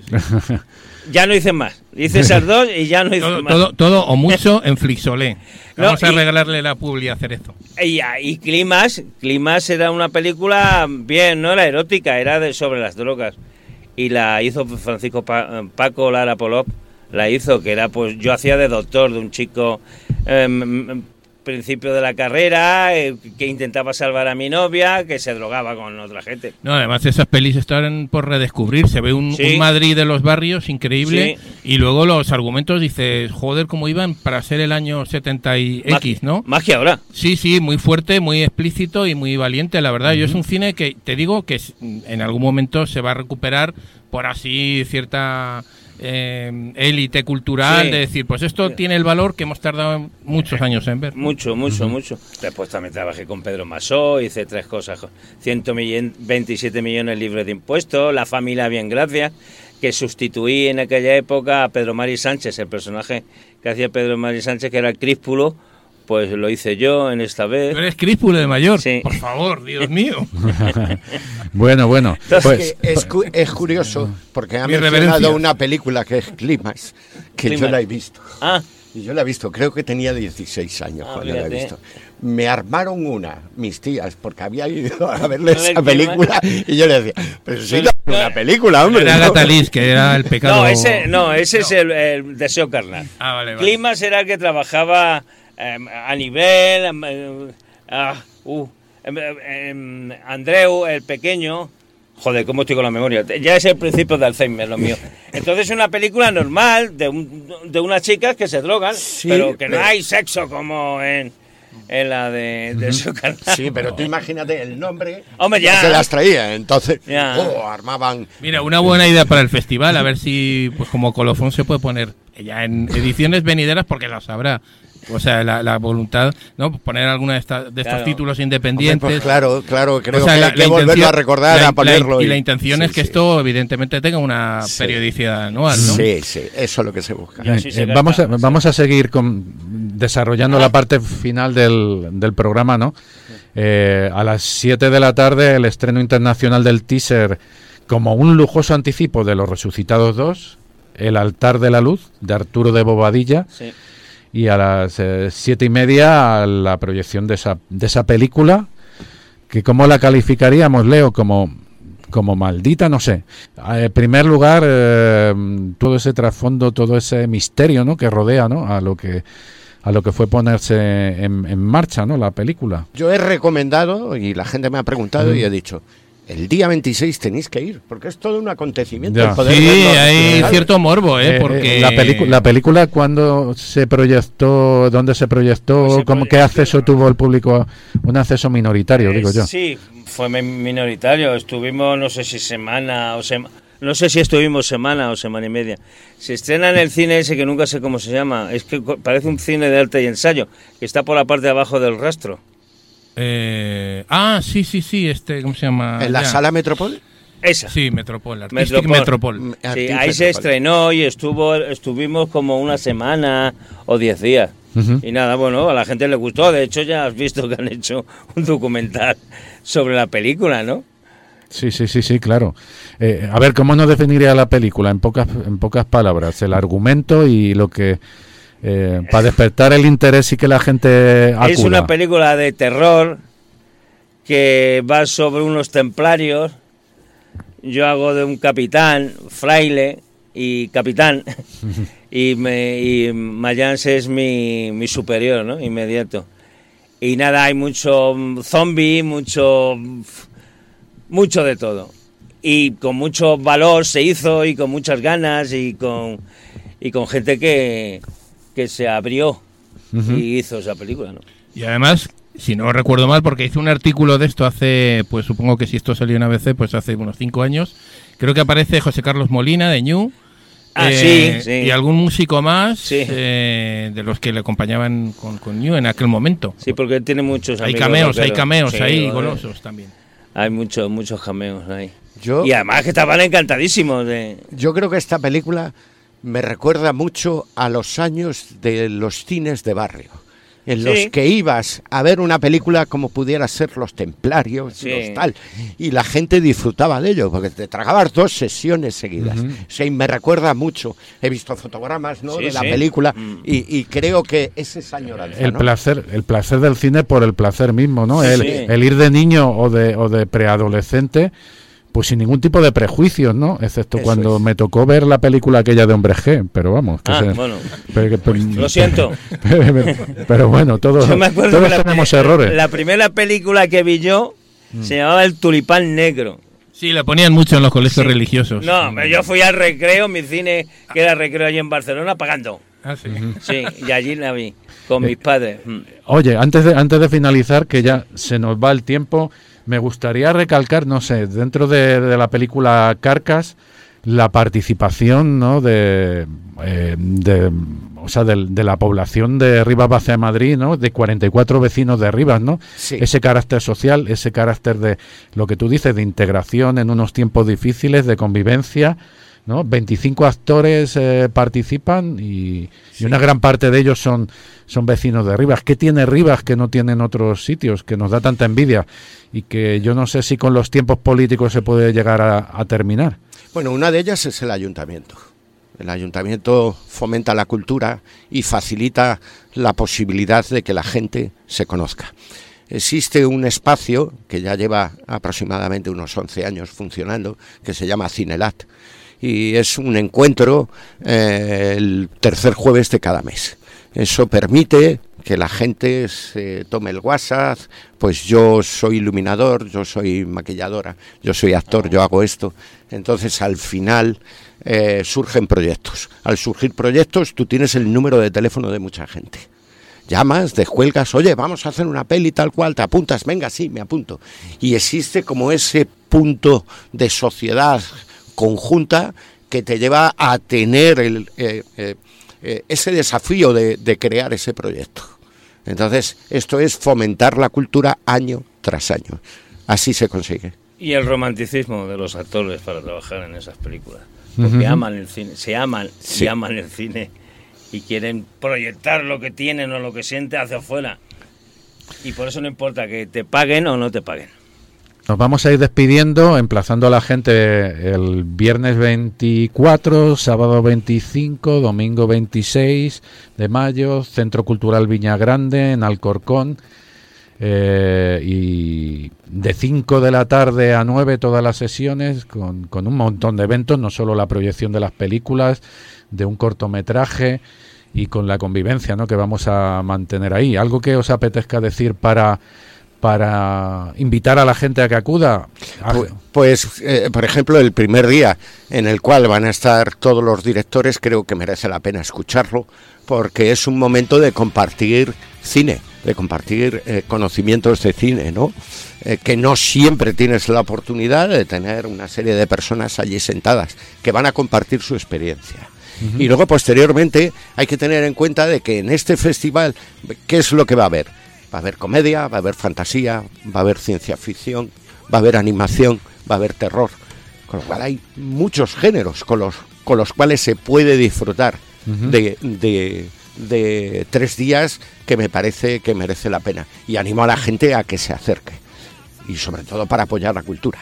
Ya no hice más. Hice esas dos y ya no hice Todo, más. todo, todo o mucho en Flixolé. No, Vamos a y- regalarle la publi a Cerezo. Y, y Climas, Climas era una película bien, no era erótica, era de sobre las drogas. Y la hizo Francisco Pa- Paco Lara Polop, la hizo, que era pues yo hacía de doctor de un chico em, principio de la carrera, eh, que intentaba salvar a mi novia, que se drogaba con otra gente. No, además esas pelis están por redescubrir. Se ve un, Sí. un Madrid de los barrios increíble. Sí. Y luego los argumentos dices, joder, cómo iban para ser el año setenta y X, ¿no? Más que ahora. Sí, sí, muy fuerte, muy explícito y muy valiente, la verdad. Yo es un cine que te digo que s- en algún momento se va a recuperar por así cierta eh, élite cultural, Sí. de decir, pues esto tiene el valor que hemos tardado muchos años en ver. Mucho, mucho, mucho. Después también trabajé con Pedro Masó, hice tres cosas. ciento veintisiete millones libres de impuestos, La familia bien, gracias, que sustituí en aquella época a Pedro Mari Sánchez, el personaje que hacía Pedro Mari Sánchez, que era el Críspulo, pues lo hice yo en esta vez. ¿Tú eres Críspulo de mayor? Sí. Por favor, Dios mío. Bueno, bueno, pues Que es, cu- es curioso, porque ha Mi mencionado reverencia. una película que es Climax, que yo Climax. la he visto. Ah, Y yo la he visto, creo que tenía dieciséis años Ah, cuando la he fíjate. visto. Me armaron una, mis tías, porque había ido a verle A ver, esa ¿qué película y yo le decía, pero si No, no, no, una película, hombre. Era ¿no? Agatha Liz, que era el pecado. no, ese, no, ese es el, el Deseo Carnal. Ah, vale, vale. Climas era el que trabajaba eh, a nivel... em, eh, ah, uh, em, em, Andreu, el pequeño... Joder, cómo estoy con la memoria. Ya es el principio de Alzheimer, lo mío. Entonces es una película normal de, un, de unas chicas que se drogan, Sí, pero que no pero- hay sexo como en, en la de, de su canal. Sí, pero tú imagínate el nombre. Hombre, ya. Se las traía, entonces, Ya. oh, armaban. Mira, una buena idea para el festival, a ver si, pues como colofón se puede poner ya en ediciones venideras, porque las habrá. O sea, la, la voluntad, ¿no? Poner alguna de, esta- de estos Claro. títulos Hombre, independientes. pues claro, claro, creo O sea, que la- hay que la volverlo intención- a recordar, la- a ponerlo. la- y la intención sí, es que sí. esto, evidentemente, tenga una Sí. periodicidad anual, ¿no? Sí, sí, eso es lo que se busca. Ya, sí se Eh, gasta, vamos, a, sí. vamos a seguir con, desarrollando la parte final del, del programa, ¿no? Eh, a las siete de la tarde el estreno internacional del teaser como un lujoso anticipo de Los Resucitados dos, El altar de la luz, de Arturo de Bobadilla. Sí. Y a las eh, siete y media a la proyección de esa, de esa película, que ¿cómo la calificaríamos, Leo? Como, como maldita, no sé. Eh, en primer lugar, eh, todo ese trasfondo, todo ese misterio, ¿no?, que rodea, ¿no?, a lo que a lo que fue ponerse en, en marcha, ¿no?, la película. Yo he recomendado, y la gente me ha preguntado, Mm. y he dicho, el día veintiséis tenéis que ir, porque es todo un acontecimiento. Ya. el poder Sí, verlo, hay ¿sabes? cierto morbo, ¿eh? Eh, Porque eh, la, pelicu- la película, ¿cuándo se proyectó? ¿Dónde se proyectó? Pues se ¿Cómo, ¿Qué proyectó. acceso tuvo el público? Un acceso minoritario, digo Eh, yo. Sí, fue mi- minoritario. Estuvimos, no sé si semana o semana. No sé si estuvimos semana o semana y media. Se estrena en el cine ese que nunca sé cómo se llama. Es que co- parece un cine de arte y ensayo, que está por la parte de abajo del rastro. Eh, ah, sí, sí, sí, este, ¿cómo se llama? ¿En la Ya. sala Metropol? Esa. Sí, Metropol, Artistic Metropol. Metropol. Mm, Sí, Artistic ahí se Metropol. estrenó y estuvo, estuvimos como una semana o diez días. Ujú. Y nada, bueno, a la gente le gustó. De hecho, ya has visto que han hecho un documental sobre la película, ¿no? Sí, sí, sí, sí, claro. Eh, a ver, ¿cómo nos definiría la película en pocas, en pocas palabras? El argumento y lo que... Eh, para despertar el interés y que la gente acuda. Es una película de terror que va sobre unos templarios. Yo hago de un capitán, fraile y capitán. y me, y Mayans es mi, mi superior, ¿no? Inmediato. Y nada, hay mucho zombie, mucho... mucho de todo. Y con mucho valor se hizo y con muchas ganas y con, y con gente que, que se abrió Ujú. y hizo esa película, ¿no? Y además, si no recuerdo mal, porque hice un artículo de esto hace, pues supongo que si esto salió en A B C, pues hace unos cinco años. Creo que aparece José Carlos Molina de Ñu. Ah, eh, sí, sí. Y algún músico más Sí. eh, de los que le acompañaban con, con Ñu en aquel momento. Sí, porque él tiene muchos Hay amigos cameos, hay rockeros. cameos Sí, ahí, joder. golosos también. Hay muchos, muchos cameos ahí. Yo, Y además que estaban encantadísimos de... yo creo que esta película me recuerda mucho a los años de los cines de barrio, en los Sí. que ibas a ver una película como pudiera ser Los Templarios, Sí. los tal, y la gente disfrutaba de ello, porque te tragabas dos sesiones seguidas. Ujú. O sea, y me recuerda mucho. He visto fotogramas, ¿no?, Sí, de la sí. película, Mm. y, y creo que es esa añoranza, El ¿no? placer, el placer del cine por el placer mismo, ¿no? Sí, el, sí. el ir de niño o de, o de preadolescente, pues sin ningún tipo de prejuicios, ¿no? Excepto Eso cuando es. me tocó ver la película aquella de Hombre G, pero vamos. Que Ah, se- bueno, pero, que- pero- lo siento. pero bueno, todos, Yo me acuerdo todos que la, tenemos errores. la primera película que vi yo se llamaba El Tulipán Negro. Sí, la ponían mucho en los colegios Sí. religiosos. No, yo fui al recreo, mi cine, que era recreo allí en Barcelona, pagando. Ah, sí. Sí, y allí la vi, con mis padres. Mm. Oye, antes de, antes de finalizar, que ya se nos va el tiempo, me gustaría recalcar, no sé, dentro de, de la película Carcas, la participación, ¿no?, de, eh, de o sea, de, de la población de Rivas Vacia de Madrid, ¿no?, de cuarenta y cuatro vecinos de Rivas, ¿no? Sí. Ese carácter social, ese carácter de lo que tú dices, de integración en unos tiempos difíciles, de convivencia, ¿no? veinticinco actores eh, participan y, y una gran parte de ellos son, son vecinos de Rivas. ¿Qué tiene Rivas que no tienen otros sitios, que nos da tanta envidia y que yo no sé si con los tiempos políticos se puede llegar a, a terminar? Bueno, una de ellas es el ayuntamiento. El ayuntamiento fomenta la cultura y facilita la posibilidad de que la gente se conozca. Existe un espacio que ya lleva aproximadamente unos once años funcionando, que se llama Cinelat, y es un encuentro eh, el tercer jueves de cada mes. Eso permite que la gente se tome el WhatsApp, pues yo soy iluminador, yo soy maquilladora, yo soy actor, yo hago esto. Entonces al final eh, surgen proyectos. Al surgir proyectos tú tienes el número de teléfono de mucha gente. Llamas, descuelgas, oye, vamos a hacer una peli tal cual, te apuntas, venga, sí, me apunto. Y existe como ese punto de sociedad conjunta que te lleva a tener el, eh, eh, eh, ese desafío de, de crear ese proyecto. Entonces, esto es fomentar la cultura año tras año. Así se consigue. Y el romanticismo de los actores para trabajar en esas películas. Porque Ujú. aman el cine, se aman Sí. y aman el cine. Y quieren proyectar lo que tienen o lo que sienten hacia afuera. Y por eso no importa que te paguen o no te paguen. Nos vamos a ir despidiendo, emplazando a la gente el viernes veinticuatro, sábado veinticinco, domingo veintiséis de mayo, Centro Cultural Viña Grande en Alcorcón, eh, y de cinco de la tarde a nueve todas las sesiones con, con un montón de eventos, no solo la proyección de las películas, de un cortometraje y con la convivencia, ¿no?, que vamos a mantener ahí. ¿Algo que os apetezca decir para... para invitar a la gente a que acuda? Pues, pues eh, por ejemplo, el primer día en el cual van a estar todos los directores, creo que merece la pena escucharlo, porque es un momento de compartir cine, de compartir eh, conocimientos de cine, ¿no? Eh, que no siempre tienes la oportunidad de tener una serie de personas allí sentadas que van a compartir su experiencia. Uh-huh. Y luego, posteriormente, hay que tener en cuenta de que en este festival, ¿qué es lo que va a haber? Va a haber comedia, va a haber fantasía, va a haber ciencia ficción, va a haber animación, va a haber terror. Con lo cual hay muchos géneros con los, con los cuales se puede disfrutar uh-huh. de, de, de tres días que me parece que merece la pena. Y animo a la gente a que se acerque. Y sobre todo para apoyar la cultura.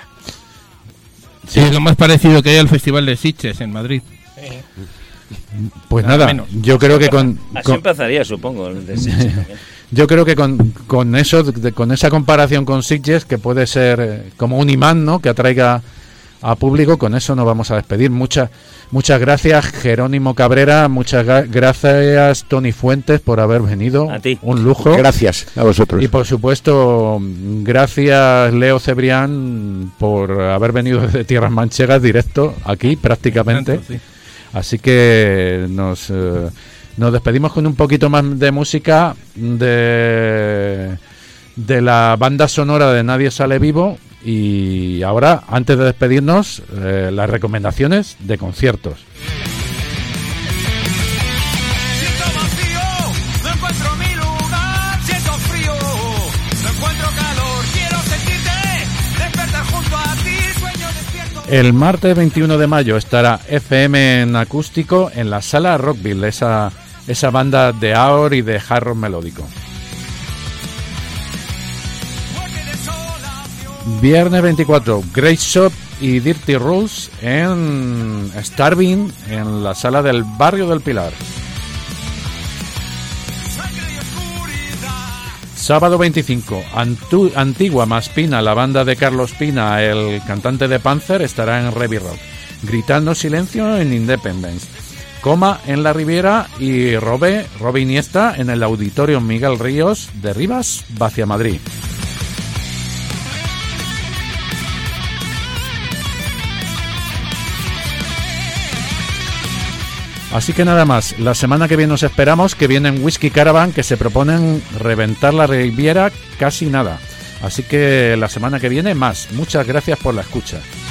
Sí, es lo más parecido que hay al Festival de Sitges en Madrid. Eh. Pues nada, nada yo creo que con... Así con... empezaría, supongo, el de Sitges también. Yo creo que con, con eso, de, con esa comparación con Sitges, que puede ser eh, como un imán, ¿no?, que atraiga a público, con eso nos vamos a despedir. Muchas muchas gracias, Jerónimo Cabrera, muchas ga- gracias, Tony Fuentes, por haber venido. A ti. Un lujo. Gracias a vosotros. Y por supuesto, gracias, Leo Cebrián, por haber venido desde Tierras Manchegas, directo, aquí, prácticamente. Tanto, sí. Así que nos... Eh, Nos despedimos con un poquito más de música de, de la banda sonora de Nadie Sale Vivo. Y ahora, antes de despedirnos, eh, las recomendaciones de conciertos. Siento vacío, no encuentro mi lugar, siento frío, no encuentro calor, quiero sentirte, despertar junto a ti, sueño despierto. El martes veintiuno de mayo estará F M en acústico en la Sala Rockville, esa... esa banda de A O R y de hard rock melódico. Viernes veinticuatro, Great Shot y Dirty Rules en Starving, en la sala del Barrio del Pilar. Sábado veinticinco, Antu- Antigua más Pina, la banda de Carlos Pina, el cantante de Panzer, estará en Revi Rock. Gritando Silencio en Independence. Coma en la Riviera y Robe, Robe Iniesta en el Auditorio Miguel Ríos de Rivas, hacia Madrid. Así que nada más, la semana que viene os esperamos, que vienen Whisky Caravan, que se proponen reventar la Riviera casi nada. Así que la semana que viene más. Muchas gracias por la escucha.